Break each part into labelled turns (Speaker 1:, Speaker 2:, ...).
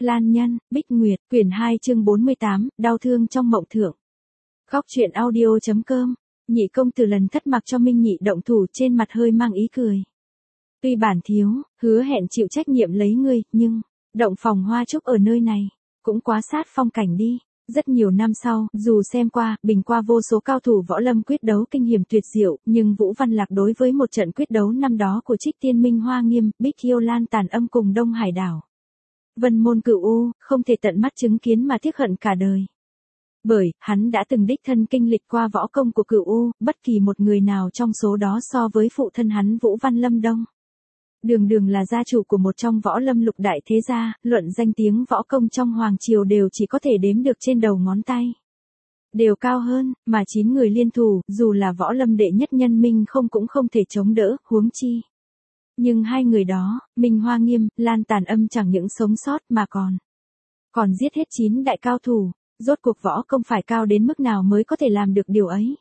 Speaker 1: Lan Nhân, Bích Nguyệt, quyển 2 chương 48, đau thương trong mộng thượng. Góc truyện audio.com, nhị công tử lần thất mặc cho Minh Nhị động thủ, trên mặt hơi mang ý cười. Tuy bản thiếu, hứa hẹn chịu trách nhiệm lấy ngươi, nhưng, động phòng hoa trúc ở nơi này, cũng quá sát phong cảnh đi. Rất nhiều năm sau, dù xem qua, bình qua vô số cao thủ võ lâm quyết đấu kinh hiểm tuyệt diệu, nhưng Vũ Văn Lạc đối với một trận quyết đấu năm đó của Trích Tiên Minh Hoa Nghiêm, Bích Yêu Lan Tàn Âm cùng Đông Hải Đảo Vân Môn Cửu U, không thể tận mắt chứng kiến mà tiếc hận cả đời. Bởi, hắn đã từng đích thân kinh lịch qua võ công của Cửu U, bất kỳ một người nào trong số đó so với phụ thân hắn Vũ Văn Lâm Đông. Đường đường là gia chủ của một trong võ lâm lục đại thế gia, luận danh tiếng võ công trong hoàng triều đều chỉ có thể đếm được trên đầu ngón tay. Đều cao hơn, mà 9 người liên thủ, dù là võ lâm đệ nhất nhân Minh không cũng không thể chống đỡ, huống chi. Nhưng hai người đó, Minh Hoa Nghiêm, Lan Tàn Âm chẳng những sống sót mà còn giết hết 9 đại cao thủ, rốt cuộc võ công phải cao đến mức nào mới có thể làm được điều ấy.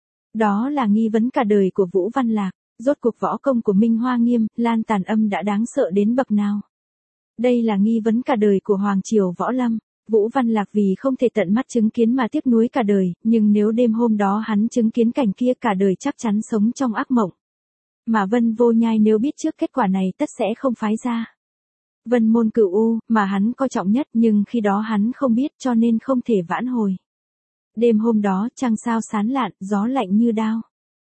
Speaker 1: Đó là nghi vấn cả đời của Vũ Văn Lạc, rốt cuộc võ công của Minh Hoa Nghiêm, Lan Tàn Âm đã đáng sợ đến bậc nào. Đây là nghi vấn cả đời của Hoàng Triều Võ Lâm. Vũ Văn Lạc vì không thể tận mắt chứng kiến mà tiếc nuối cả đời, nhưng nếu đêm hôm đó hắn chứng kiến cảnh kia cả đời chắc chắn sống trong ác mộng. Mà Vân Vô Nhai nếu biết trước kết quả này tất sẽ không phái ra Vân Môn Cửu U, mà hắn coi trọng nhất, nhưng khi đó hắn không biết cho nên không thể vãn hồi. Đêm hôm đó, trăng sao sáng lạn, gió lạnh như đao.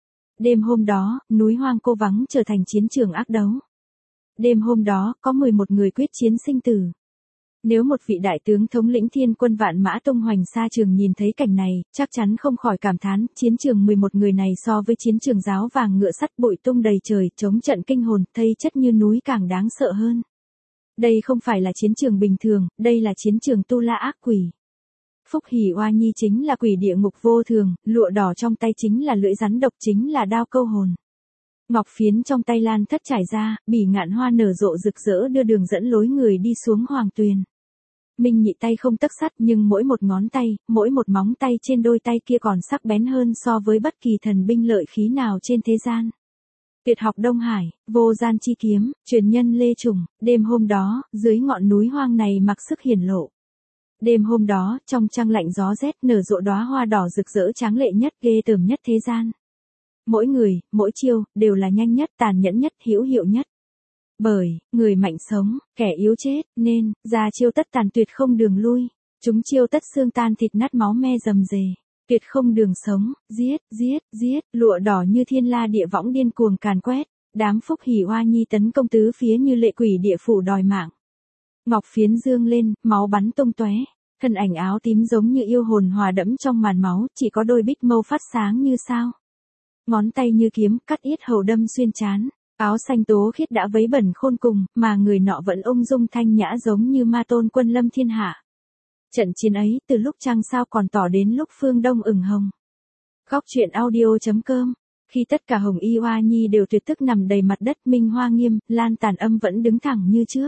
Speaker 1: Đêm hôm đó, núi hoang cô vắng trở thành chiến trường ác đấu. Đêm hôm đó, có 11 người quyết chiến sinh tử. Nếu một vị đại tướng thống lĩnh thiên quân vạn mã tung hoành xa trường nhìn thấy cảnh này, chắc chắn không khỏi cảm thán, chiến trường 11 người này so với chiến trường giáo vàng ngựa sắt bụi tung đầy trời, chống trận kinh hồn, thây chất như núi càng đáng sợ hơn. Đây không phải là chiến trường bình thường, đây là chiến trường tu la ác quỷ. Phúc Hỉ Oa Nhi chính là quỷ địa ngục vô thường, lụa đỏ trong tay chính là lưỡi rắn độc, chính là đao câu hồn. Ngọc phiến trong tay Lan Thất trải ra, bỉ ngạn hoa nở rộ rực rỡ đưa đường dẫn lối người đi xuống hoàng tuyền. Minh Nhị tay không tấc sắt, nhưng mỗi một ngón tay, mỗi một móng tay trên đôi tay kia còn sắc bén hơn so với bất kỳ thần binh lợi khí nào trên thế gian. Tuyệt học Đông Hải, vô gian chi kiếm, truyền nhân Lê Trùng, đêm hôm đó, dưới ngọn núi hoang này mặc sức hiển lộ. Đêm hôm đó, trong trăng lạnh gió rét nở rộ đóa hoa đỏ rực rỡ tráng lệ nhất, ghê tởm nhất thế gian. Mỗi người, mỗi chiêu, đều là nhanh nhất, tàn nhẫn nhất, hữu hiệu nhất. Bởi, người mạnh sống, kẻ yếu chết, nên, ra chiêu tất tàn tuyệt không đường lui. Chúng chiêu tất xương tan thịt nát máu me rầm rề. Tuyệt không đường sống, giết, giết, giết, lụa đỏ như thiên la địa võng điên cuồng càn quét. Đám Phúc Hỉ Oa Nhi tấn công tứ phía như lệ quỷ địa phủ đòi mạng. Ngọc phiến dương lên, máu bắn tung tóe. Thân ảnh áo tím giống như yêu hồn hòa đẫm trong màn máu, chỉ có đôi bích mâu phát sáng như sao. Ngón tay như kiếm, cắt yết hầu đâm xuyên trán. Áo xanh tố khiết đã vấy bẩn khôn cùng, mà người nọ vẫn ung dung thanh nhã giống như ma tôn quân lâm thiên hạ. Trận chiến ấy, từ lúc trăng sao còn tỏ đến lúc phương đông ửng hồng. Góc truyện audio.com. Khi tất cả Hồng Y Oa Nhi đều tuyệt tức nằm đầy mặt đất, Minh Hoa Nghiêm, Lan Tàn Âm vẫn đứng thẳng như trước.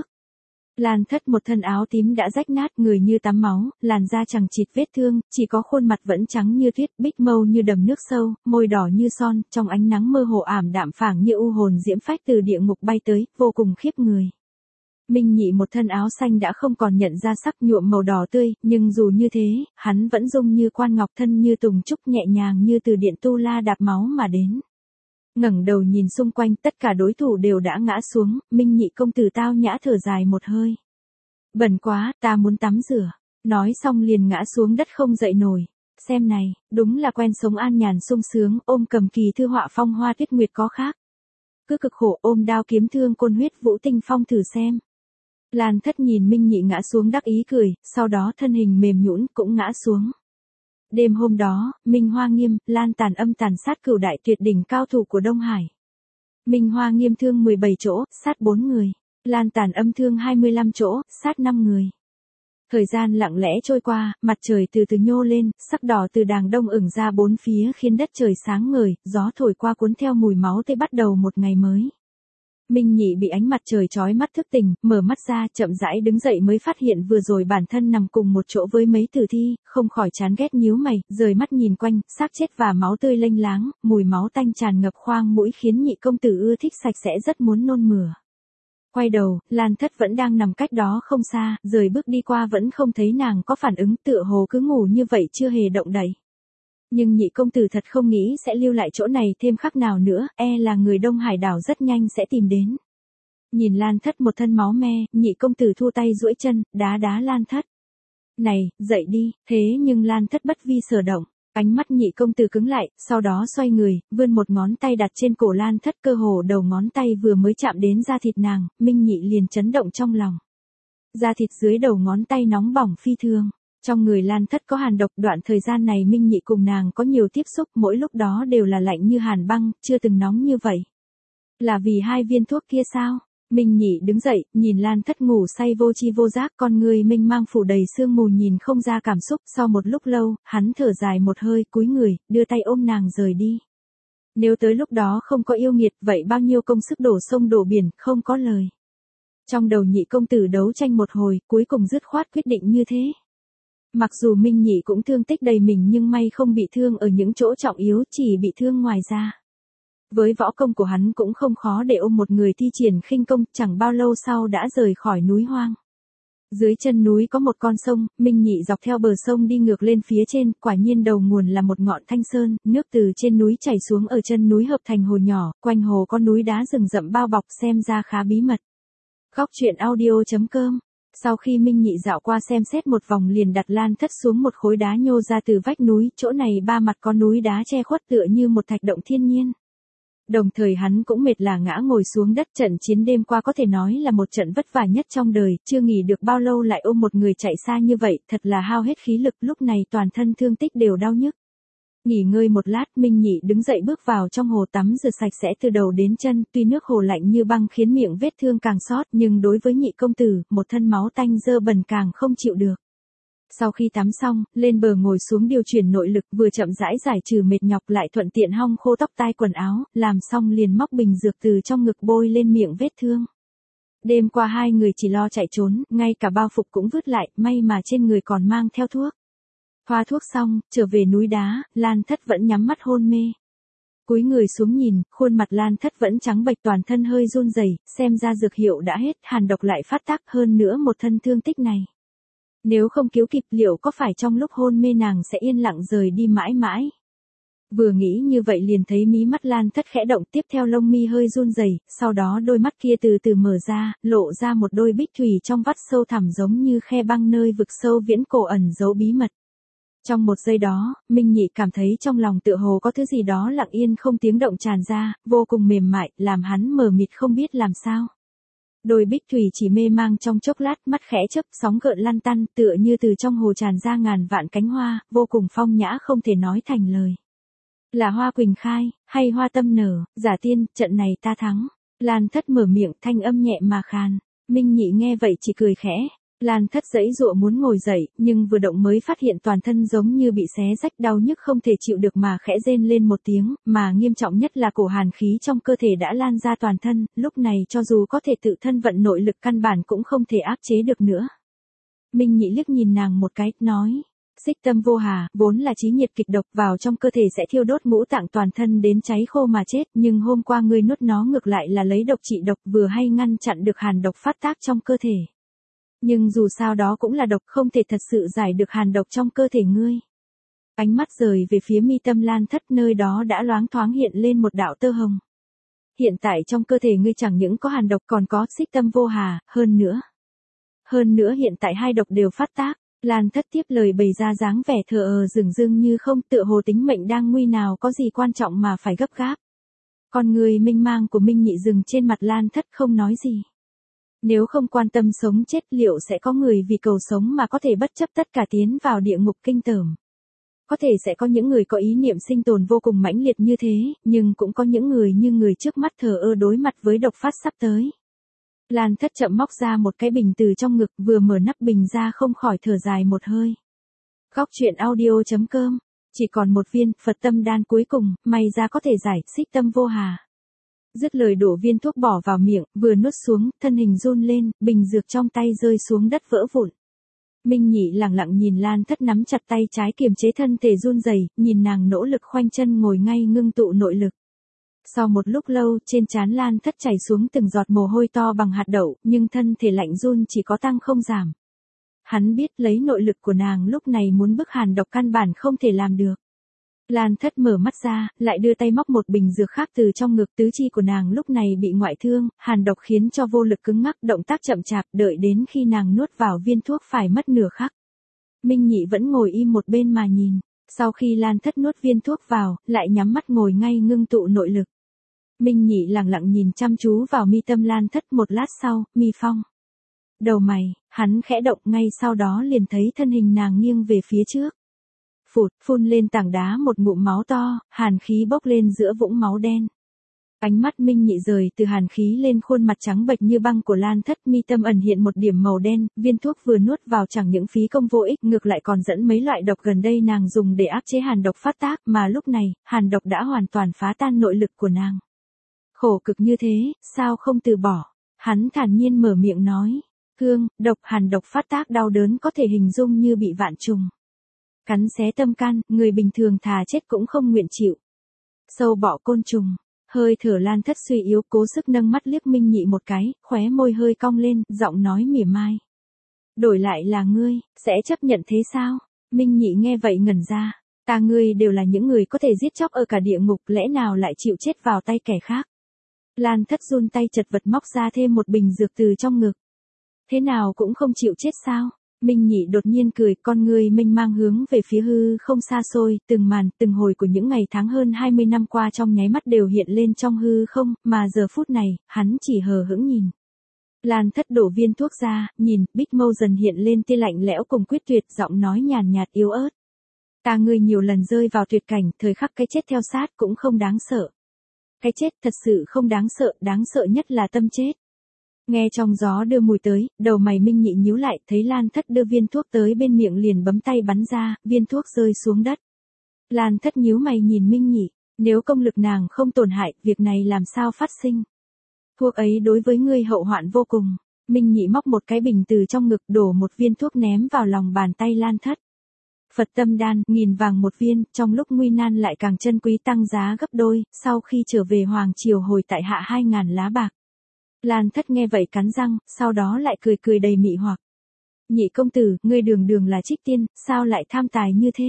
Speaker 1: Lan Thất một thân áo tím đã rách nát, người như tắm máu, làn da chẳng chịt vết thương, chỉ có khuôn mặt vẫn trắng như tuyết, bích mâu như đầm nước sâu, môi đỏ như son, trong ánh nắng mơ hồ ảm đạm phảng như u hồn diễm phách từ địa ngục bay tới, vô cùng khiếp người. Minh Nhị một thân áo xanh đã không còn nhận ra sắc nhuộm màu đỏ tươi, nhưng dù như thế, hắn vẫn dung như quan ngọc, thân như tùng trúc, nhẹ nhàng như từ điện tu la đạp máu mà đến. Ngẩng đầu nhìn xung quanh, tất cả đối thủ đều đã ngã xuống, Minh Nhị công tử tao nhã thở dài một hơi. Bẩn quá, ta muốn tắm rửa. Nói xong liền ngã xuống đất không dậy nổi. Xem này, đúng là quen sống an nhàn sung sướng, ôm cầm kỳ thư họa phong hoa tuyết nguyệt có khác. Cứ cực khổ ôm đao kiếm thương côn huyết vũ tinh phong thử xem. Lan Thất nhìn Minh Nhị ngã xuống đắc ý cười, sau đó thân hình mềm nhũn cũng ngã xuống. Đêm hôm đó, Minh Hoa Nghiêm, Lan Tàn Âm tàn sát cửu đại tuyệt đỉnh cao thủ của Đông Hải. Minh Hoa Nghiêm thương 17 chỗ, sát 4 người. Lan Tàn Âm thương 25 chỗ, sát 5 người. Thời gian lặng lẽ trôi qua, mặt trời từ từ nhô lên, sắc đỏ từ đàng đông ửng ra bốn phía khiến đất trời sáng ngời, gió thổi qua cuốn theo mùi máu tươi bắt đầu một ngày mới. Minh Nhị bị ánh mặt trời chói mắt thức tỉnh, mở mắt ra, chậm rãi đứng dậy mới phát hiện vừa rồi bản thân nằm cùng một chỗ với mấy tử thi, không khỏi chán ghét nhíu mày, rời mắt nhìn quanh, xác chết và máu tươi lênh láng, mùi máu tanh tràn ngập khoang mũi khiến nhị công tử ưa thích sạch sẽ rất muốn nôn mửa. Quay đầu, Lan Thất vẫn đang nằm cách đó không xa, rời bước đi qua vẫn không thấy nàng có phản ứng, tựa hồ cứ ngủ như vậy chưa hề động đậy. Nhưng nhị công tử thật không nghĩ sẽ lưu lại chỗ này thêm khắc nào nữa, là người Đông Hải đảo rất nhanh sẽ tìm đến. Nhìn Lan Thất một thân máu me, nhị công tử thu tay duỗi chân, đá đá Lan Thất. Này, dậy đi, thế nhưng Lan Thất bất vi sở động. Ánh mắt nhị công tử cứng lại, sau đó xoay người, vươn một ngón tay đặt trên cổ Lan Thất, cơ hồ đầu ngón tay vừa mới chạm đến da thịt nàng, Minh Nhị liền chấn động trong lòng. Da thịt dưới đầu ngón tay nóng bỏng phi thường. Trong người Lan Thất có hàn độc, đoạn thời gian này Minh Nhị cùng nàng có nhiều tiếp xúc, mỗi lúc đó đều là lạnh như hàn băng, chưa từng nóng như vậy. Là vì 2 viên thuốc kia sao? Minh Nhị đứng dậy, nhìn Lan Thất ngủ say vô tri vô giác, con người minh mang phủ đầy sương mù nhìn không ra cảm xúc, sau một lúc lâu, hắn thở dài một hơi, cúi người, đưa tay ôm nàng rời đi. Nếu tới lúc đó không có yêu nghiệt, vậy bao nhiêu công sức đổ sông đổ biển, không có lời. Trong đầu nhị công tử đấu tranh một hồi, cuối cùng dứt khoát quyết định như thế. Mặc dù Minh Nhị cũng thương tích đầy mình nhưng may không bị thương ở những chỗ trọng yếu, chỉ bị thương ngoài ra. Với võ công của hắn cũng không khó để ôm một người thi triển khinh công, chẳng bao lâu sau đã rời khỏi núi hoang. Dưới chân núi có một con sông, Minh Nhị dọc theo bờ sông đi ngược lên phía trên, quả nhiên đầu nguồn là một ngọn thanh sơn, nước từ trên núi chảy xuống ở chân núi hợp thành hồ nhỏ, quanh hồ có núi đá rừng rậm bao bọc, xem ra khá bí mật. Góc truyện audio.com. Sau khi Minh Nhị dạo qua xem xét một vòng liền đặt Lan Thất xuống một khối đá nhô ra từ vách núi, chỗ này 3 mặt có núi đá che khuất tựa như một thạch động thiên nhiên. Đồng thời hắn cũng mệt là ngã ngồi xuống đất, trận chiến đêm qua có thể nói là một trận vất vả nhất trong đời, chưa nghỉ được bao lâu lại ôm một người chạy xa như vậy, thật là hao hết khí lực, lúc này toàn thân thương tích đều đau nhức. Nghỉ ngơi một lát, Minh Nhị đứng dậy bước vào trong hồ tắm rửa sạch sẽ từ đầu đến chân, tuy nước hồ lạnh như băng khiến miệng vết thương càng sót, nhưng đối với nhị công tử, một thân máu tanh dơ bẩn càng không chịu được. Sau khi tắm xong, lên bờ ngồi xuống điều chuyển nội lực, vừa chậm rãi giải trừ mệt nhọc lại thuận tiện hong khô tóc tai quần áo, làm xong liền móc bình dược từ trong ngực bôi lên miệng vết thương. Đêm qua 2 người chỉ lo chạy trốn, ngay cả bao phục cũng vứt lại, may mà trên người còn mang theo thuốc. Thoa thuốc xong, trở về núi đá, Lan Thất vẫn nhắm mắt hôn mê. Cúi người xuống nhìn, khuôn mặt Lan Thất vẫn trắng bệch, toàn thân hơi run rẩy, xem ra dược hiệu đã hết, hàn độc lại phát tác, hơn nữa một thân thương tích này. Nếu không cứu kịp liệu có phải trong lúc hôn mê nàng sẽ yên lặng rời đi mãi mãi. Vừa nghĩ như vậy liền thấy mí mắt Lan Thất khẽ động, tiếp theo lông mi hơi run rẩy, sau đó đôi mắt kia từ từ mở ra, lộ ra một đôi bích thủy trong vắt sâu thẳm giống như khe băng nơi vực sâu viễn cổ ẩn giấu bí mật. Trong một giây đó, Minh Nhị cảm thấy trong lòng tựa hồ có thứ gì đó lặng yên không tiếng động tràn ra, vô cùng mềm mại, làm hắn mờ mịt không biết làm sao. Đôi bích thủy chỉ mê mang trong chốc lát, mắt khẽ chớp, sóng gợn lăn tăn, tựa như từ trong hồ tràn ra ngàn vạn cánh hoa, vô cùng phong nhã không thể nói thành lời. Là hoa quỳnh khai, hay hoa tâm nở, giả tiên, trận này ta thắng. Lan Thất mở miệng, thanh âm nhẹ mà khàn. Minh Nhị nghe vậy chỉ cười khẽ. Lan Thất giãy giụa muốn ngồi dậy, nhưng vừa động mới phát hiện toàn thân giống như bị xé rách, đau nhức không thể chịu được mà khẽ rên lên một tiếng, mà nghiêm trọng nhất là cổ hàn khí trong cơ thể đã lan ra toàn thân, lúc này cho dù có thể tự thân vận nội lực căn bản cũng không thể áp chế được nữa. Minh Nhị liếc nhìn nàng một cái, nói, xích tâm vô hà, vốn là chí nhiệt kịch độc, vào trong cơ thể sẽ thiêu đốt ngũ tạng toàn thân đến cháy khô mà chết, nhưng hôm qua ngươi nuốt nó ngược lại là lấy độc trị độc, vừa hay ngăn chặn được hàn độc phát tác trong cơ thể. Nhưng dù sao đó cũng là độc, không thể thật sự giải được hàn độc trong cơ thể ngươi. Ánh mắt rời về phía mi tâm Lan Thất, nơi đó đã loáng thoáng hiện lên một đạo tơ hồng. Hiện tại trong cơ thể ngươi chẳng những có hàn độc còn có xích tâm vô hà, hơn nữa hiện tại 2 độc đều phát tác. Lan Thất tiếp lời bày ra dáng vẻ thờ dửng dưng như không, tựa hồ tính mệnh đang nguy, nào có gì quan trọng mà phải gấp gáp. Con người minh mang của Minh Nhị dừng trên mặt Lan Thất không nói gì. Nếu không quan tâm sống chết, liệu sẽ có người vì cầu sống mà có thể bất chấp tất cả tiến vào địa ngục kinh tởm. Có thể sẽ có những người có ý niệm sinh tồn vô cùng mãnh liệt như thế, nhưng cũng có những người như người trước mắt thờ ơ đối mặt với độc phát sắp tới. Lan Thất chậm móc ra một cái bình từ trong ngực, vừa mở nắp bình ra không khỏi thở dài một hơi. Góc truyện audio.com. Chỉ còn một viên Phật tâm đan cuối cùng, may ra có thể giải xích tâm vô hà. Dứt lời đổ viên thuốc bỏ vào miệng, vừa nuốt xuống, thân hình run lên, bình dược trong tay rơi xuống đất vỡ vụn. Minh Nhị lặng lặng nhìn Lan Thất nắm chặt tay trái kiềm chế thân thể run rẩy, nhìn nàng nỗ lực khoanh chân ngồi ngay ngưng tụ nội lực. Sau một lúc lâu, trên trán Lan Thất chảy xuống từng giọt mồ hôi to bằng hạt đậu, nhưng thân thể lạnh run chỉ có tăng không giảm. Hắn biết lấy nội lực của nàng lúc này muốn bức Hàn Độc căn bản không thể làm được. Lan Thất mở mắt ra, lại đưa tay móc một bình dược khác từ trong ngực, tứ chi của nàng lúc này bị ngoại thương, Hàn Độc khiến cho vô lực cứng ngắc, động tác chậm chạp, đợi đến khi nàng nuốt vào viên thuốc phải mất nửa khắc. Minh Nhị vẫn ngồi im một bên mà nhìn, sau khi Lan Thất nuốt viên thuốc vào, lại nhắm mắt ngồi ngay ngưng tụ nội lực. Minh Nhị lặng lặng nhìn chăm chú vào mi tâm Lan Thất, một lát sau, mi phong. Đầu mày, hắn khẽ động, ngay sau đó liền thấy thân hình nàng nghiêng về phía trước. Phụt, phun lên tảng đá một ngụm máu to, hàn khí bốc lên giữa vũng máu đen. Ánh mắt Minh Nhị rời từ hàn khí lên khuôn mặt trắng bệch như băng của Lan Thất, mi tâm ẩn hiện một điểm màu đen, viên thuốc vừa nuốt vào chẳng những phí công vô ích, ngược lại còn dẫn mấy loại độc gần đây nàng dùng để áp chế hàn độc phát tác, mà lúc này, hàn độc đã hoàn toàn phá tan nội lực của nàng. Khổ cực như thế, sao không từ bỏ? Hắn thản nhiên mở miệng nói. Cương, độc, hàn độc phát tác đau đớn có thể hình dung như bị vạn trùng cắn xé tâm can, người bình thường thà chết cũng không nguyện chịu. Sâu bọ côn trùng, hơi thở Lan Thất suy yếu, cố sức nâng mắt liếc Minh Nhị một cái, khóe môi hơi cong lên, giọng nói mỉa mai. Đổi lại là ngươi, sẽ chấp nhận thế sao? Minh Nhị nghe vậy ngẩn ra, ta ngươi đều là những người có thể giết chóc ở cả địa ngục, lẽ nào lại chịu chết vào tay kẻ khác? Lan Thất run tay chật vật móc ra thêm một bình dược từ trong ngực. Thế nào cũng không chịu chết sao? Minh Nhị đột nhiên cười, con người mênh mang hướng về phía hư không xa xôi, từng màn, từng hồi của những ngày tháng hơn 20 năm qua trong nháy mắt đều hiện lên trong hư không, mà giờ phút này, hắn chỉ hờ hững nhìn. Lan Thất đổ viên thuốc ra, nhìn, bích mâu dần hiện lên tia lạnh lẽo cùng quyết tuyệt, giọng nói nhàn nhạt yếu ớt. Ta ngươi nhiều lần rơi vào tuyệt cảnh, thời khắc cái chết theo sát cũng không đáng sợ. Cái chết thật sự không đáng sợ nhất là tâm chết. Nghe trong gió đưa mùi tới, đầu mày Minh Nhị nhíu lại, thấy Lan Thất đưa viên thuốc tới bên miệng liền bấm tay bắn ra, viên thuốc rơi xuống đất. Lan Thất nhíu mày nhìn Minh Nhị, nếu công lực nàng không tổn hại, việc này làm sao phát sinh? Thuốc ấy đối với ngươi hậu hoạn vô cùng. Minh Nhị móc một cái bình từ trong ngực, đổ một viên thuốc ném vào lòng bàn tay Lan Thất. Phật tâm đan, 1000 vàng một viên, trong lúc nguy nan lại càng chân quý, tăng giá gấp đôi, sau khi trở về Hoàng Triều hồi tại hạ 2000 lá bạc. Lan Thất nghe vậy cắn răng, sau đó lại cười cười đầy mị hoặc. Nhị công tử, ngươi đường đường là trích tiên, sao lại tham tài như thế?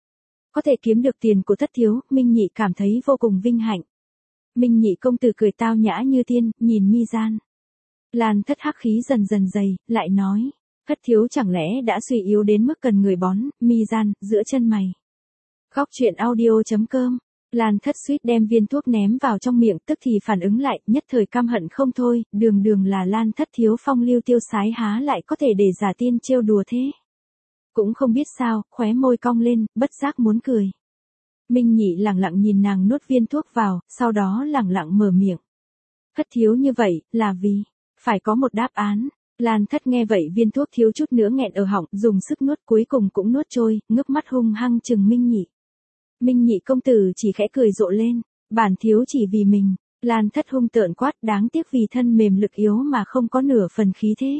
Speaker 1: Có thể kiếm được tiền của Thất thiếu, Minh Nhị cảm thấy vô cùng vinh hạnh. Minh Nhị công tử cười tao nhã như tiên, nhìn mi gian. Lan Thất hắc khí dần dần dày, lại nói. Thất thiếu chẳng lẽ đã suy yếu đến mức cần người bón, mi gian, giữa chân mày. Góc truyện audio.com. Lan Thất suýt đem viên thuốc ném vào trong miệng, tức thì phản ứng lại, nhất thời căm hận không thôi, đường đường là Lan Thất thiếu phong lưu tiêu sái há lại có thể để giả tiên trêu đùa thế. Cũng không biết sao, khóe môi cong lên, bất giác muốn cười. Minh Nhị lẳng lặng nhìn nàng nuốt viên thuốc vào, sau đó lẳng lặng mở miệng. Thất thiếu như vậy, là vì, phải có một đáp án. Lan Thất nghe vậy viên thuốc thiếu chút nữa nghẹn ở họng, dùng sức nuốt cuối cùng cũng nuốt trôi, ngước mắt hung hăng chừng Minh Nhị. Minh Nhị công tử chỉ khẽ cười rộ lên, bản thiếu chỉ vì mình. Lan Thất hung tợn quát, đáng tiếc vì thân mềm lực yếu mà không có nửa phần khí thế.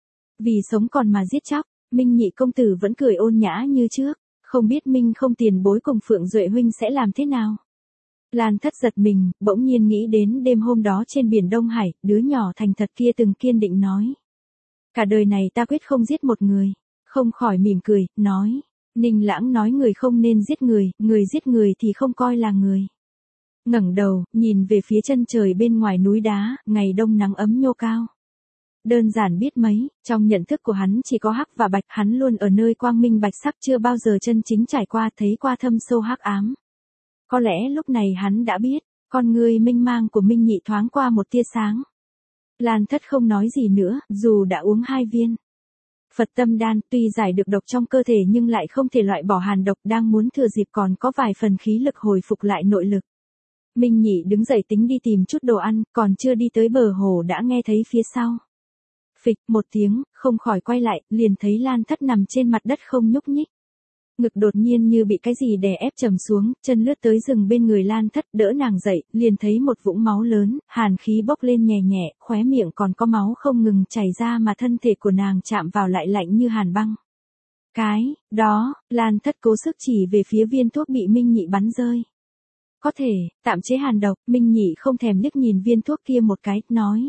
Speaker 1: Vì sống còn mà giết chóc, Minh Nhị công tử vẫn cười ôn nhã như trước, không biết Minh không tiền bối cùng Phượng Duệ huynh sẽ làm thế nào. Lan Thất giật mình, bỗng nhiên nghĩ đến đêm hôm đó trên biển Đông Hải, đứa nhỏ thành thật kia từng kiên định nói. Cả đời này ta quyết không giết một người. Không khỏi mỉm cười, nói. Ninh Lãng nói người không nên giết người giết người thì không coi là người. Ngẩng đầu, nhìn về phía chân trời bên ngoài núi đá, ngày đông nắng ấm nhô cao. Đơn giản biết mấy, trong nhận thức của hắn chỉ có hắc và bạch, hắn luôn ở nơi quang minh bạch sắc, chưa bao giờ chân chính trải qua thấy qua thâm sâu hắc ám. Có lẽ lúc này hắn đã biết, con người mênh mang của Minh Nhị thoáng qua một tia sáng. Lan Thất không nói gì nữa, dù đã uống 2 viên. Phật tâm đan tuy giải được độc trong cơ thể nhưng lại không thể loại bỏ hàn độc, đang muốn thừa dịp còn có vài phần khí lực hồi phục lại nội lực. Minh Nhị đứng dậy tính đi tìm chút đồ ăn, còn chưa đi tới bờ hồ đã nghe thấy phía sau. Phịch một tiếng, không khỏi quay lại, liền thấy Lan Thất nằm trên mặt đất không nhúc nhích. Ngực đột nhiên như bị cái gì đè ép trầm xuống, chân lướt tới rừng bên người Lan Thất, đỡ nàng dậy, liền thấy một vũng máu lớn, hàn khí bốc lên nhẹ nhẹ, khóe miệng còn có máu không ngừng chảy ra mà thân thể của nàng chạm vào lại lạnh như hàn băng. Cái, đó, Lan Thất cố sức chỉ về phía viên thuốc bị Minh Nhị bắn rơi. Có thể, tạm chế hàn độc, Minh Nhị không thèm liếc nhìn viên thuốc kia một cái, nói.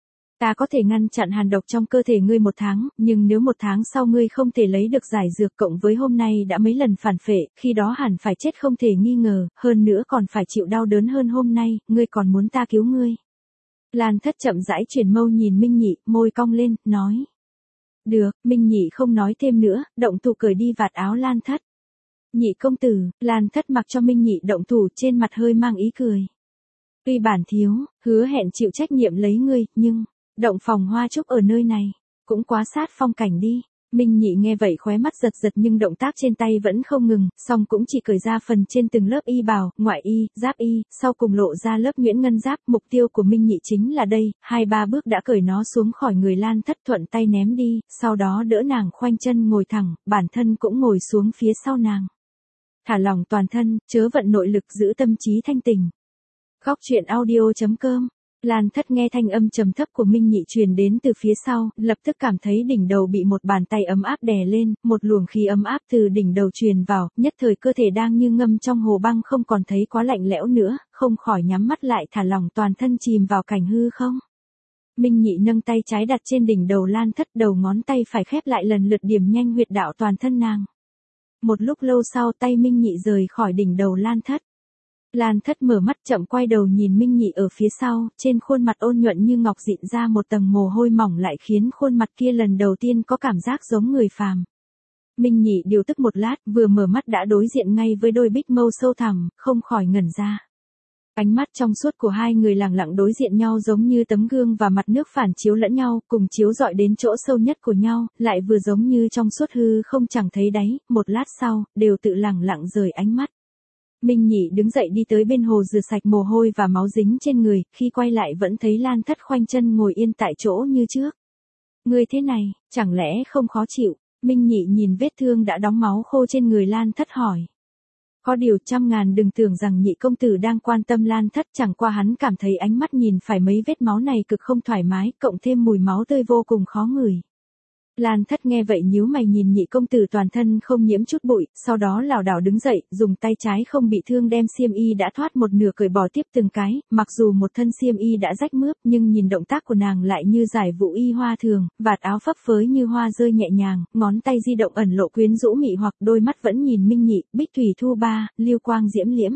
Speaker 1: Ta có thể ngăn chặn hàn độc trong cơ thể ngươi 1 tháng, nhưng nếu 1 tháng sau ngươi không thể lấy được giải dược cộng với hôm nay đã mấy lần phản phệ, khi đó hẳn phải chết không thể nghi ngờ, hơn nữa còn phải chịu đau đớn hơn hôm nay, ngươi còn muốn ta cứu ngươi. Lan Thất chậm rãi chuyển mâu nhìn Minh Nhị, môi cong lên, nói. Được, Minh Nhị không nói thêm nữa, động thủ cởi đi vạt áo Lan Thất. Nhị công tử, Lan Thất mặc cho Minh Nhị động thủ, trên mặt hơi mang ý cười. Tuy bản thiếu, hứa hẹn chịu trách nhiệm lấy ngươi, nhưng, động phòng hoa trúc ở nơi này, cũng quá sát phong cảnh đi. Minh Nhị nghe vậy khóe mắt giật giật nhưng động tác trên tay vẫn không ngừng, song cũng chỉ cởi ra phần trên từng lớp y bào, ngoại y, giáp y, sau cùng lộ ra lớp nhuyễn ngân giáp. Mục tiêu của Minh Nhị chính là đây, 2-3 bước đã cởi nó xuống khỏi người Lan Thất, thuận tay ném đi, sau đó đỡ nàng khoanh chân ngồi thẳng, bản thân cũng ngồi xuống phía sau nàng. Thả lỏng toàn thân, chớ vận nội lực, giữ tâm trí thanh tình. Góc truyện audio.com. Lan Thất nghe thanh âm trầm thấp của Minh Nhị truyền đến từ phía sau, lập tức cảm thấy đỉnh đầu bị một bàn tay ấm áp đè lên, một luồng khí ấm áp từ đỉnh đầu truyền vào, nhất thời cơ thể đang như ngâm trong hồ băng không còn thấy quá lạnh lẽo nữa, không khỏi nhắm mắt lại thả lỏng toàn thân chìm vào cảnh hư không. Minh Nhị nâng tay trái đặt trên đỉnh đầu Lan Thất, đầu ngón tay phải khép lại lần lượt điểm nhanh huyệt đạo toàn thân nàng. Một lúc lâu sau tay Minh Nhị rời khỏi đỉnh đầu Lan Thất. Lan Thất mở mắt chậm quay đầu nhìn Minh Nhị ở phía sau, trên khuôn mặt ôn nhuận như ngọc dịn ra một tầng mồ hôi mỏng lại khiến khuôn mặt kia lần đầu tiên có cảm giác giống người phàm. Minh Nhị điều tức một lát, vừa mở mắt đã đối diện ngay với đôi bích mâu sâu thẳm, không khỏi ngẩn ra. Ánh mắt trong suốt của hai người lẳng lặng đối diện nhau giống như tấm gương và mặt nước phản chiếu lẫn nhau, cùng chiếu rọi đến chỗ sâu nhất của nhau, lại vừa giống như trong suốt hư không chẳng thấy đáy, một lát sau, đều tự lẳng lặng rời ánh mắt. Minh Nhị đứng dậy đi tới bên hồ rửa sạch mồ hôi và máu dính trên người, khi quay lại vẫn thấy Lan Thất khoanh chân ngồi yên tại chỗ như trước. Ngươi thế này, chẳng lẽ không khó chịu? Minh Nhị nhìn vết thương đã đóng máu khô trên người Lan Thất hỏi. Có điều 100.000 đừng tưởng rằng nhị công tử đang quan tâm Lan Thất, chẳng qua hắn cảm thấy ánh mắt nhìn phải mấy vết máu này cực không thoải mái, cộng thêm mùi máu tươi vô cùng khó ngửi. Lan Thất nghe vậy nhíu mày nhìn nhị công tử toàn thân không nhiễm chút bụi, sau đó lảo đảo đứng dậy, dùng tay trái không bị thương đem xiêm y đã thoát một nửa cởi bỏ tiếp từng cái, mặc dù một thân xiêm y đã rách mướp nhưng nhìn động tác của nàng lại như giải vũ y hoa thường, vạt áo phấp phới như hoa rơi nhẹ nhàng, ngón tay di động ẩn lộ quyến rũ mị hoặc, đôi mắt vẫn nhìn Minh Nhị, bích thủy thu ba, lưu quang diễm liễm.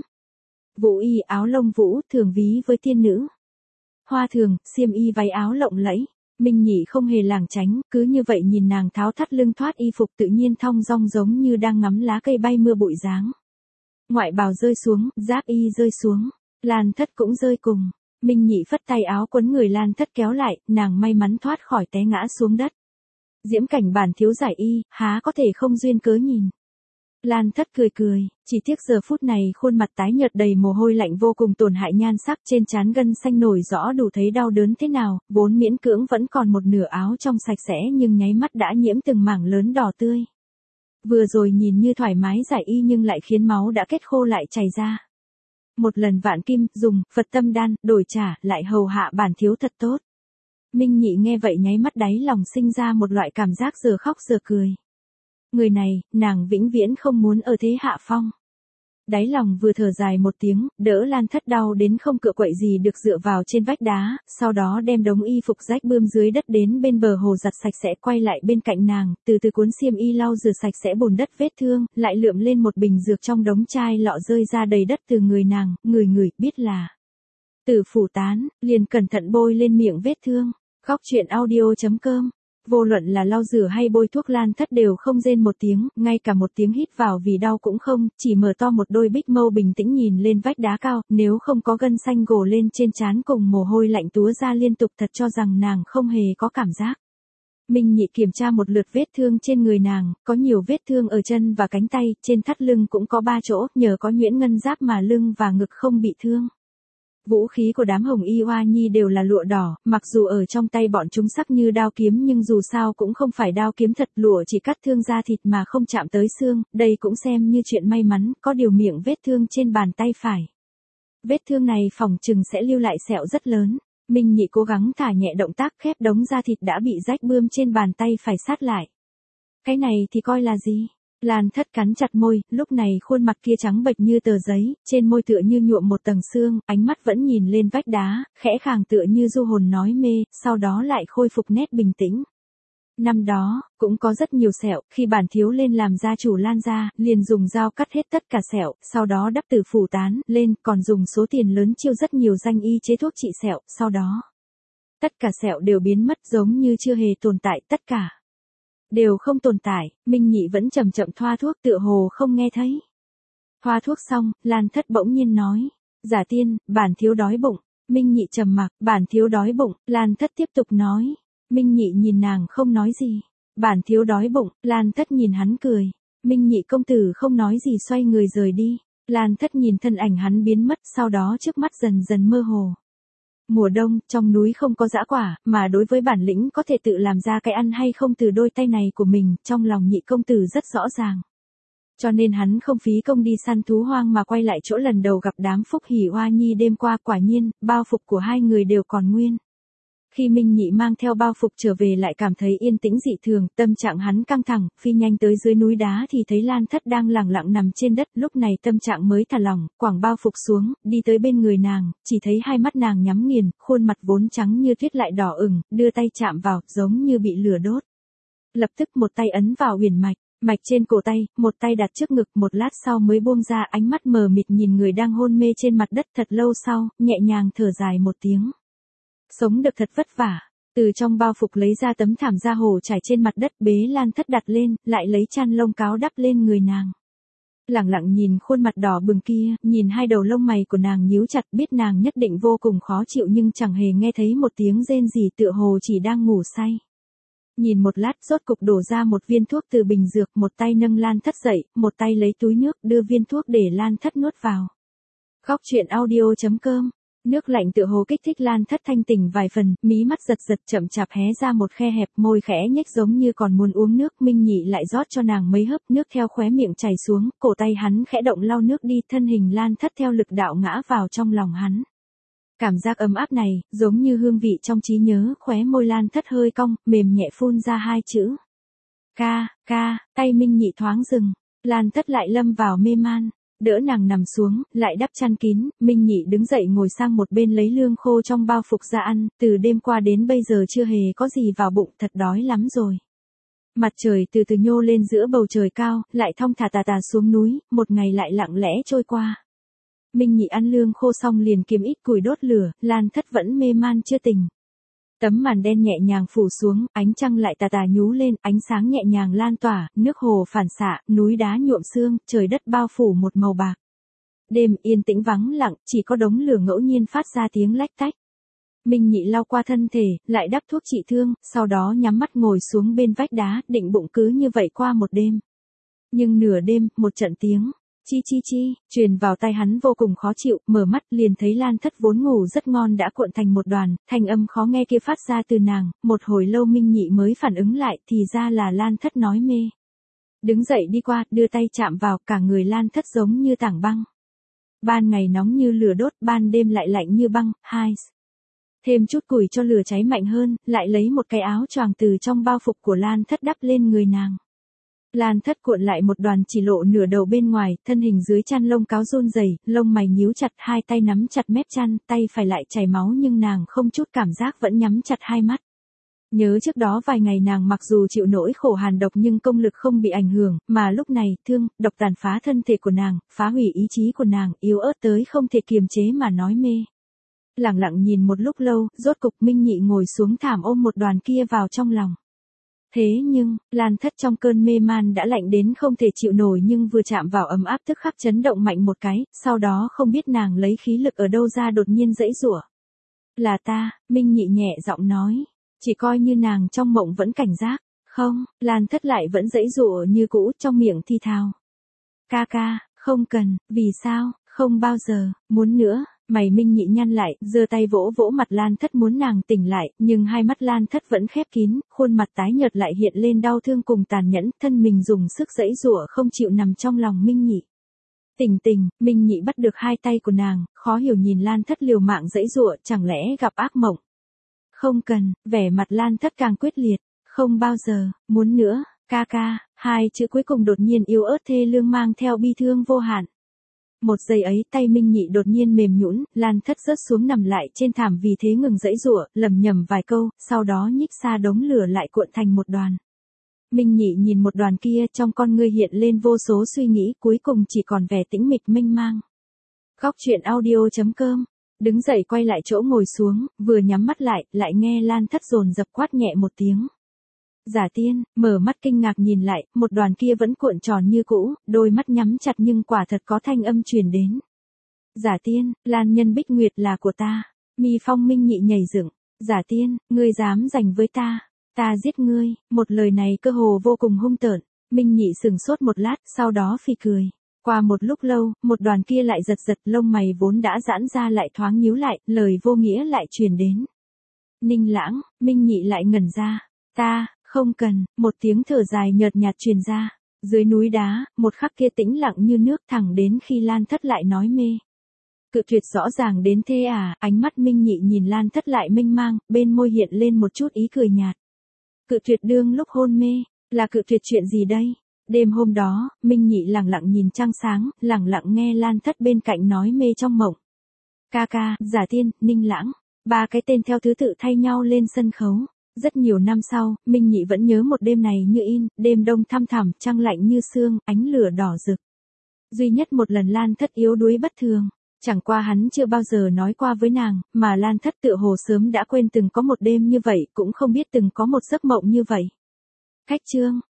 Speaker 1: Vũ y áo lông vũ, thường ví với tiên nữ. Hoa thường, xiêm y váy áo lộng lẫy. Minh Nhị không hề lảng tránh, cứ như vậy nhìn nàng tháo thắt lưng thoát y phục tự nhiên thong dong giống như đang ngắm lá cây bay mưa bụi dáng. Ngoại bào rơi xuống, giáp y rơi xuống, Lan Thất cũng rơi cùng. Minh Nhị phất tay áo quấn người Lan Thất kéo lại, nàng may mắn thoát khỏi té ngã xuống đất. Diễm cảnh bản thiếu giải y, há có thể không duyên cớ nhìn. Lan Thất cười cười, chỉ tiếc giờ phút này khuôn mặt tái nhợt đầy mồ hôi lạnh vô cùng tổn hại nhan sắc, trên trán gân xanh nổi rõ đủ thấy đau đớn thế nào, vốn miễn cưỡng vẫn còn một nửa áo trong sạch sẽ nhưng nháy mắt đã nhiễm từng mảng lớn đỏ tươi. Vừa rồi nhìn như thoải mái giải y nhưng lại khiến máu đã kết khô lại chảy ra. Một lần vạn kim, dùng, Phật tâm đan, đổi trả, lại hầu hạ bản thiếu thật tốt. Minh Nhị nghe vậy nháy mắt đáy lòng sinh ra một loại cảm giác giờ khóc giờ cười. Người này, nàng vĩnh viễn không muốn ở thế hạ phong. Đáy lòng vừa thở dài một tiếng, đỡ Lan Thất đau đến không cựa quậy gì được dựa vào trên vách đá, sau đó đem đống y phục rách bươm dưới đất đến bên bờ hồ giặt sạch sẽ quay lại bên cạnh nàng, từ từ cuốn xiêm y lau rửa sạch sẽ bùn đất vết thương, lại lượm lên một bình dược trong đống chai lọ rơi ra đầy đất từ người nàng, người biết là Tử Phủ Tán, liền cẩn thận bôi lên miệng vết thương. Góc truyện audio.com. Vô luận là lau rửa hay bôi thuốc Lan Thất đều không rên một tiếng, ngay cả một tiếng hít vào vì đau cũng không, chỉ mở to một đôi bích mâu bình tĩnh nhìn lên vách đá cao, nếu không có gân xanh gồ lên trên trán cùng mồ hôi lạnh túa ra liên tục thật cho rằng nàng không hề có cảm giác. Minh Nhị kiểm tra một lượt vết thương trên người nàng, có nhiều vết thương ở chân và cánh tay, trên thắt lưng cũng có 3 chỗ, nhờ có nhuyễn ngân giáp mà lưng và ngực không bị thương. Vũ khí của đám hồng y oa nhi đều là lụa đỏ, mặc dù ở trong tay bọn chúng sắc như đao kiếm nhưng dù sao cũng không phải đao kiếm thật, lụa chỉ cắt thương da thịt mà không chạm tới xương, đây cũng xem như chuyện may mắn, có điều miệng vết thương trên bàn tay phải. Vết thương này phỏng chừng sẽ lưu lại sẹo rất lớn. Minh Nhị cố gắng thả nhẹ động tác khép đống da thịt đã bị rách bươm trên bàn tay phải sát lại. Cái này thì coi là gì? Lan Thất cắn chặt môi, lúc này khuôn mặt kia trắng bệch như tờ giấy, trên môi tựa như nhuộm một tầng sương, ánh mắt vẫn nhìn lên vách đá, khẽ khàng tựa như du hồn nói mê, sau đó lại khôi phục nét bình tĩnh. Năm đó, cũng có rất nhiều sẹo, khi bản thiếu lên làm gia chủ Lan gia, liền dùng dao cắt hết tất cả sẹo, sau đó đắp từ phủ tán lên, còn dùng số tiền lớn chiêu rất nhiều danh y chế thuốc trị sẹo, sau đó tất cả sẹo đều biến mất giống như chưa hề tồn tại, tất cả đều không tồn tại. Minh Nhị vẫn chậm chậm thoa thuốc tựa hồ không nghe thấy. Thoa thuốc xong, Lan Thất bỗng nhiên nói, giả tiên, bản thiếu đói bụng. Minh Nhị trầm mặc, bản thiếu đói bụng. Lan Thất tiếp tục nói. Minh Nhị nhìn nàng không nói gì. Bản thiếu đói bụng. Lan Thất nhìn hắn cười. Minh Nhị công tử không nói gì xoay người rời đi. Lan Thất nhìn thân ảnh hắn biến mất, sau đó trước mắt dần dần mơ hồ. Mùa đông, trong núi không có dã quả, mà đối với bản lĩnh có thể tự làm ra cái ăn hay không từ đôi tay này của mình, trong lòng Nhị công tử rất rõ ràng. Cho nên hắn không phí công đi săn thú hoang mà quay lại chỗ lần đầu gặp đám Phúc Hỉ Hoa Nhi đêm qua, quả nhiên, bao phục của hai người đều còn nguyên. Khi Minh Nhị mang theo bao phục trở về lại cảm thấy yên tĩnh dị thường, tâm trạng hắn căng thẳng, phi nhanh tới dưới núi đá thì thấy Lan Thất đang lẳng lặng nằm trên đất, lúc này tâm trạng mới thả lỏng, quẳng bao phục xuống, đi tới bên người nàng, chỉ thấy hai mắt nàng nhắm nghiền, khuôn mặt vốn trắng như tuyết lại đỏ ửng, đưa tay chạm vào, giống như bị lửa đốt. Lập tức một tay ấn vào huyền mạch, mạch trên cổ tay, một tay đặt trước ngực, một lát sau mới buông ra, ánh mắt mờ mịt nhìn người đang hôn mê trên mặt đất. Thật lâu sau, nhẹ nhàng thở dài một tiếng. Sống được thật vất vả. Từ trong bao phục lấy ra tấm thảm da hồ trải trên mặt đất, bế Lan Thất đặt lên, lại lấy chăn lông cáo đắp lên người nàng. Lẳng lặng nhìn khuôn mặt đỏ bừng kia, nhìn hai đầu lông mày của nàng nhíu chặt, biết nàng nhất định vô cùng khó chịu nhưng chẳng hề nghe thấy một tiếng rên gì, tựa hồ chỉ đang ngủ say. Nhìn một lát, rốt cục đổ ra một viên thuốc từ bình dược, một tay nâng Lan Thất dậy, một tay lấy túi nước, đưa viên thuốc để Lan Thất nuốt vào. Khóc chuyện audio.com. Nước lạnh tựa hồ kích thích Lan Thất thanh tỉnh vài phần, mí mắt giật giật chậm chạp hé ra một khe hẹp, môi khẽ nhếch giống như còn muốn uống nước. Minh Nhị lại rót cho nàng mấy hớp nước theo khóe miệng chảy xuống, cổ tay hắn khẽ động lau nước đi, thân hình Lan Thất theo lực đạo ngã vào trong lòng hắn. Cảm giác ấm áp này, giống như hương vị trong trí nhớ, khóe môi Lan Thất hơi cong, mềm nhẹ phun ra hai chữ. Ca, ca, tay Minh Nhị thoáng dừng, Lan Thất lại lâm vào mê man. Đỡ nàng nằm xuống, lại đắp chăn kín, Minh Nhị đứng dậy ngồi sang một bên lấy lương khô trong bao phục ra ăn, từ đêm qua đến bây giờ chưa hề có gì vào bụng, thật đói lắm rồi. Mặt trời từ từ nhô lên giữa bầu trời cao, lại thong thả tà xuống núi, một ngày lại lặng lẽ trôi qua. Minh Nhị ăn lương khô xong liền kiếm ít củi đốt lửa, Lan Thất vẫn mê man chưa tỉnh. Tấm màn đen nhẹ nhàng phủ xuống, ánh trăng lại tà nhú lên, ánh sáng nhẹ nhàng lan tỏa, nước hồ phản xạ, núi đá nhuộm sương, trời đất bao phủ một màu bạc. Đêm yên tĩnh vắng lặng, chỉ có đống lửa ngẫu nhiên phát ra tiếng lách tách. Minh Nhị lau qua thân thể, lại đắp thuốc trị thương, sau đó nhắm mắt ngồi xuống bên vách đá, định bụng cứ như vậy qua một đêm. Nhưng nửa đêm, một trận tiếng chi chi chi truyền vào tai hắn vô cùng khó chịu, mở mắt liền thấy Lan Thất vốn ngủ rất ngon đã cuộn thành một đoàn, thanh âm khó nghe kia phát ra từ nàng, một hồi lâu Minh Nhị mới phản ứng lại, thì ra là Lan Thất nói mê. Đứng dậy đi qua, đưa tay chạm vào, cả người Lan Thất giống như tảng băng. Ban ngày nóng như lửa đốt, ban đêm lại lạnh như băng. Thêm chút củi cho lửa cháy mạnh hơn, lại lấy một cái áo choàng từ trong bao phục của Lan Thất đắp lên người nàng. Lan Thất cuộn lại một đoàn chỉ lộ nửa đầu bên ngoài, thân hình dưới chăn lông cáo run rẩy, lông mày nhíu chặt, hai tay nắm chặt mép chăn, tay phải lại chảy máu nhưng nàng không chút cảm giác vẫn nhắm chặt hai mắt. Nhớ trước đó vài ngày nàng mặc dù chịu nỗi khổ hàn độc nhưng công lực không bị ảnh hưởng, mà lúc này, thương, độc tàn phá thân thể của nàng, phá hủy ý chí của nàng, yếu ớt tới không thể kiềm chế mà nói mê. Lặng lặng nhìn một lúc lâu, rốt cục Minh Nhị ngồi xuống thảm ôm một đoàn kia vào trong lòng. Thế nhưng, Lan Thất trong cơn mê man đã lạnh đến không thể chịu nổi nhưng vừa chạm vào ấm áp tức khắc chấn động mạnh một cái, sau đó không biết nàng lấy khí lực ở đâu ra đột nhiên giãy giụa. Là ta, Minh Nhị nhẹ giọng nói, chỉ coi như nàng trong mộng vẫn cảnh giác, không, Lan Thất lại vẫn giãy giụa như cũ trong miệng thi thào. Ca ca, không cần, vì sao, không bao giờ, muốn nữa. Mày Minh Nhị nhăn lại, giơ tay vỗ vỗ mặt Lan Thất muốn nàng tỉnh lại, nhưng hai mắt Lan Thất vẫn khép kín, khuôn mặt tái nhợt lại hiện lên đau thương cùng tàn nhẫn, thân mình dùng sức giãy giụa không chịu nằm trong lòng Minh Nhị. Tỉnh, Minh Nhị bắt được hai tay của nàng, khó hiểu nhìn Lan Thất liều mạng giãy giụa, chẳng lẽ gặp ác mộng. Không cần, vẻ mặt Lan Thất càng quyết liệt, không bao giờ, muốn nữa. Ca ca, hai chữ cuối cùng đột nhiên yếu ớt thê lương mang theo bi thương vô hạn. Một giây ấy tay Minh Nhị đột nhiên mềm nhũn, Lan Thất rớt xuống nằm lại trên thảm vì thế ngừng giãy giụa, lẩm nhẩm vài câu, sau đó nhích xa đống lửa lại cuộn thành một đoàn. Minh Nhị nhìn một đoàn kia, trong con ngươi hiện lên vô số suy nghĩ, cuối cùng chỉ còn vẻ tĩnh mịch mênh mang. Góc truyện audio.com. Đứng dậy quay lại chỗ ngồi xuống, vừa nhắm mắt lại nghe Lan Thất dồn dập quát nhẹ một tiếng. Giả Tiên, mở mắt kinh ngạc nhìn lại, một đoàn kia vẫn cuộn tròn như cũ, đôi mắt nhắm chặt nhưng quả thật có thanh âm truyền đến. Giả Tiên, Lan Nhân Bích Nguyệt là của ta. Mi Phong Minh Nhị nhảy dựng. Giả Tiên, ngươi dám giành với ta. Ta giết ngươi, một lời này cơ hồ vô cùng hung tợn. Minh Nhị sừng sốt một lát, sau đó phì cười. Qua một lúc lâu, một đoàn kia lại giật giật, lông mày vốn đã giãn ra lại thoáng nhíu lại, lời vô nghĩa lại truyền đến. Ninh Lãng, Minh Nhị lại ngẩn ra. Ta, không cần, một tiếng thở dài nhợt nhạt truyền ra. Dưới núi đá, một khắc kia tĩnh lặng như nước thẳng đến khi Lan Thất lại nói mê. Cự tuyệt rõ ràng đến thế à, ánh mắt Minh Nhị nhìn Lan Thất lại mênh mang, bên môi hiện lên một chút ý cười nhạt. Cự tuyệt đương lúc hôn mê, là cự tuyệt chuyện gì đây? Đêm hôm đó, Minh Nhị lặng lặng nhìn trăng sáng, lặng lặng nghe Lan Thất bên cạnh nói mê trong mộng. Ca ca, Giả Tiên, Ninh Lãng, ba cái tên theo thứ tự thay nhau lên sân khấu. Rất nhiều năm sau, Minh Nhị vẫn nhớ một đêm này như in, đêm đông thăm thẳm, trăng lạnh như sương, ánh lửa đỏ rực. Duy nhất một lần Lan Thất yếu đuối bất thường, chẳng qua hắn chưa bao giờ nói qua với nàng, mà Lan Thất tựa hồ sớm đã quên từng có một đêm như vậy, cũng không biết từng có một giấc mộng như vậy. Khách chương